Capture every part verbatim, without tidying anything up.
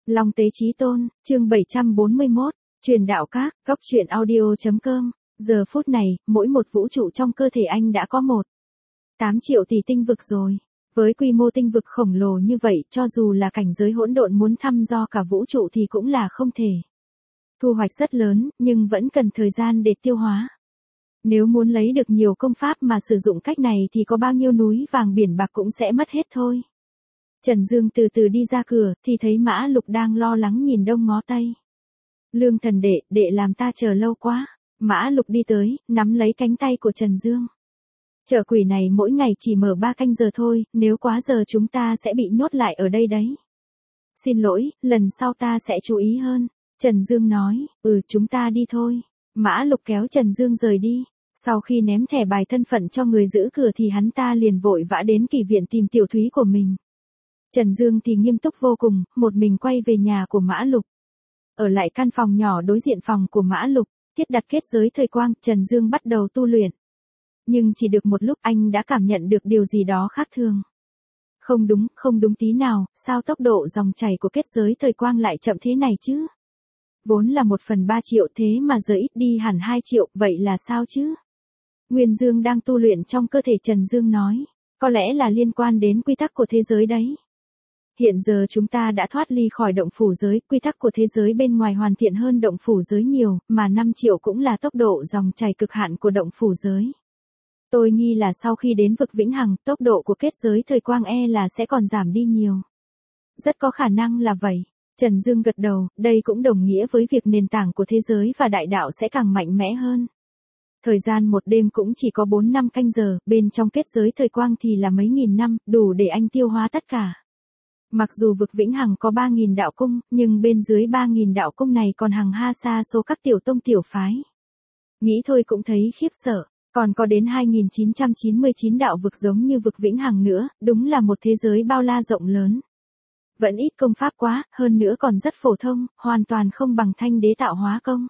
Long Tế Chí Tôn, chương bảy trăm bốn mươi mốt, truyền đạo các, góc truyện audio chấm com. Giờ phút này, mỗi một vũ trụ trong cơ thể anh đã có một tám triệu tỷ tinh vực rồi. Với quy mô tinh vực khổng lồ như vậy, cho dù là cảnh giới hỗn độn muốn thăm dò cả vũ trụ thì cũng là không thể. Thu hoạch rất lớn, nhưng vẫn cần thời gian để tiêu hóa. Nếu muốn lấy được nhiều công pháp mà sử dụng cách này thì có bao nhiêu núi vàng biển bạc cũng sẽ mất hết thôi. Trần Dương từ từ đi ra cửa, thì thấy Mã Lục đang lo lắng nhìn đông ngó tây. Lương thần đệ, đệ làm ta chờ lâu quá. Mã Lục đi tới, nắm lấy cánh tay của Trần Dương. Chợ quỷ này mỗi ngày chỉ mở ba canh giờ thôi, nếu quá giờ chúng ta sẽ bị nhốt lại ở đây đấy. Xin lỗi, lần sau ta sẽ chú ý hơn. Trần Dương nói, ừ chúng ta đi thôi. Mã Lục kéo Trần Dương rời đi. Sau khi ném thẻ bài thân phận cho người giữ cửa thì hắn ta liền vội vã đến Kỷ viện tìm tiểu thúy của mình. Trần Dương thì nghiêm túc vô cùng, một mình quay về nhà của Mã Lục. Ở lại căn phòng nhỏ đối diện phòng của Mã Lục, thiết đặt kết giới thời quang, Trần Dương bắt đầu tu luyện. Nhưng chỉ được một lúc anh đã cảm nhận được điều gì đó khác thường. Không đúng, không đúng tí nào, sao tốc độ dòng chảy của kết giới thời quang lại chậm thế này chứ? Vốn là một phần ba triệu thế mà giờ ít đi hẳn hai triệu, vậy là sao chứ? Nguyên Dương đang tu luyện trong cơ thể Trần Dương nói, có lẽ là liên quan đến quy tắc của thế giới đấy. Hiện giờ chúng ta đã thoát ly khỏi động phủ giới, quy tắc của thế giới bên ngoài hoàn thiện hơn động phủ giới nhiều, mà năm triệu cũng là tốc độ dòng chảy cực hạn của động phủ giới. Tôi nghi là sau khi đến vực vĩnh hằng, tốc độ của kết giới thời quang e là sẽ còn giảm đi nhiều. Rất có khả năng là vậy. Trần Dương gật đầu, đây cũng đồng nghĩa với việc nền tảng của thế giới và đại đạo sẽ càng mạnh mẽ hơn. Thời gian một đêm cũng chỉ có bốn năm canh giờ, bên trong kết giới thời quang thì là mấy nghìn năm, đủ để anh tiêu hóa tất cả. Mặc dù vực vĩnh hằng có ba nghìn đạo cung, nhưng bên dưới ba nghìn đạo cung này còn hàng ha sa số các tiểu tông tiểu phái. Nghĩ thôi cũng thấy khiếp sợ, còn có đến hai nghìn chín trăm chín mươi chín đạo vực giống như vực vĩnh hằng nữa, đúng là một thế giới bao la rộng lớn. Vẫn ít công pháp quá, hơn nữa còn rất phổ thông, hoàn toàn không bằng thanh đế tạo hóa công.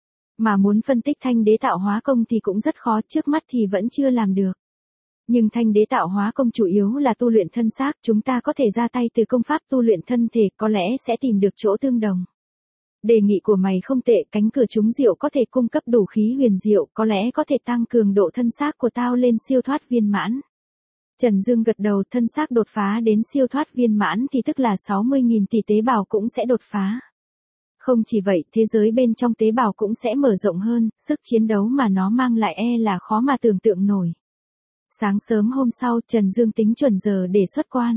Mà muốn phân tích thanh đế tạo hóa công thì cũng rất khó, trước mắt thì vẫn chưa làm được. Nhưng thanh đế tạo hóa công chủ yếu là tu luyện thân xác, chúng ta có thể ra tay từ công pháp tu luyện thân thể, có lẽ sẽ tìm được chỗ tương đồng. Đề nghị của mày không tệ, cánh cửa trúng diệu có thể cung cấp đủ khí huyền diệu, có lẽ có thể tăng cường độ thân xác của tao lên siêu thoát viên mãn. Trần Dương gật đầu, thân xác đột phá đến siêu thoát viên mãn thì tức là sáu mươi nghìn tỷ tế bào cũng sẽ đột phá. Không chỉ vậy, thế giới bên trong tế bào cũng sẽ mở rộng hơn, sức chiến đấu mà nó mang lại e là khó mà tưởng tượng nổi. Sáng sớm hôm sau, Trần Dương tính chuẩn giờ để xuất quan.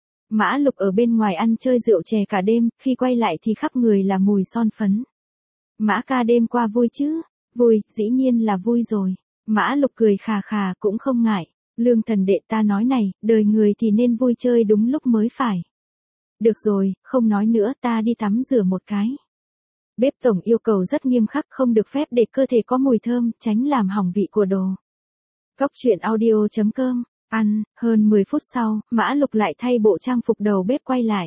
Mã Lục ở bên ngoài ăn chơi rượu chè cả đêm, khi quay lại thì khắp người là mùi son phấn. Mã ca đêm qua vui chứ? Vui, dĩ nhiên là vui rồi. Mã Lục cười khà khà cũng không ngại. Lương thần đệ ta nói này, đời người thì nên vui chơi đúng lúc mới phải. Được rồi, không nói nữa, ta đi tắm rửa một cái. Bếp tổng yêu cầu rất nghiêm khắc, không được phép để cơ thể có mùi thơm, tránh làm hỏng vị của đồ. Góc truyện audio chấm com. Ăn, hơn mười phút sau, Mã Lục lại thay bộ trang phục đầu bếp quay lại.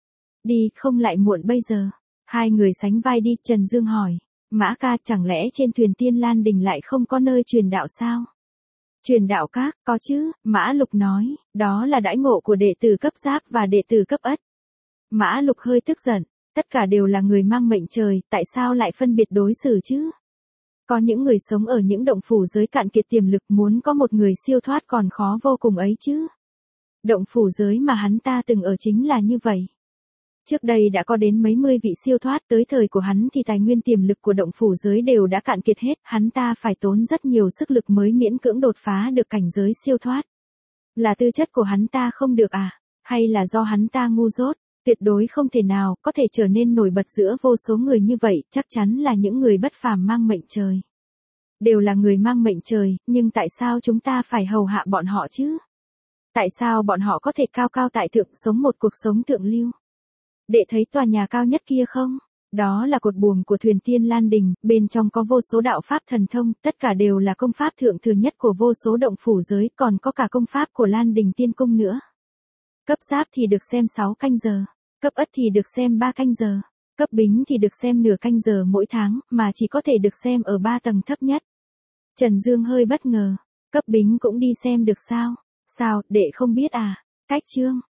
Đi, không lại muộn bây giờ. Hai người sánh vai đi, Trần Dương hỏi. Mã ca, chẳng lẽ trên thuyền Tiên Lan Đình lại không có nơi truyền đạo sao? Truyền đạo các, có chứ, Mã Lục nói, đó là đãi ngộ của đệ tử cấp giáp và đệ tử cấp ất. Mã Lục hơi tức giận, tất cả đều là người mang mệnh trời, tại sao lại phân biệt đối xử chứ? Có những người sống ở những động phủ giới cạn kiệt tiềm lực, muốn có một người siêu thoát còn khó vô cùng ấy chứ. Động phủ giới mà hắn ta từng ở chính là như vậy. Trước đây đã có đến mấy mươi vị siêu thoát, tới thời của hắn thì tài nguyên tiềm lực của động phủ giới đều đã cạn kiệt hết, hắn ta phải tốn rất nhiều sức lực mới miễn cưỡng đột phá được cảnh giới siêu thoát. Là tư chất của hắn ta không được à? Hay là do hắn ta ngu dốt? Tuyệt đối không thể nào, có thể trở nên nổi bật giữa vô số người như vậy, chắc chắn là những người bất phàm mang mệnh trời. Đều là người mang mệnh trời, nhưng tại sao chúng ta phải hầu hạ bọn họ chứ? Tại sao bọn họ có thể cao cao tại thượng, sống một cuộc sống thượng lưu? Đệ thấy tòa nhà cao nhất kia không? Đó là cột buồm của thuyền Tiên Lan Đình, bên trong có vô số đạo pháp thần thông, tất cả đều là công pháp thượng thừa nhất của vô số động phủ giới, còn có cả công pháp của Lan Đình Tiên Cung nữa. Cấp giáp thì được xem sáu canh giờ, cấp ất thì được xem ba canh giờ, cấp bính thì được xem nửa canh giờ mỗi tháng, mà chỉ có thể được xem ở ba tầng thấp nhất. Trần Dương hơi bất ngờ, cấp bính cũng đi xem được sao? Sao, đệ không biết à? Cách chương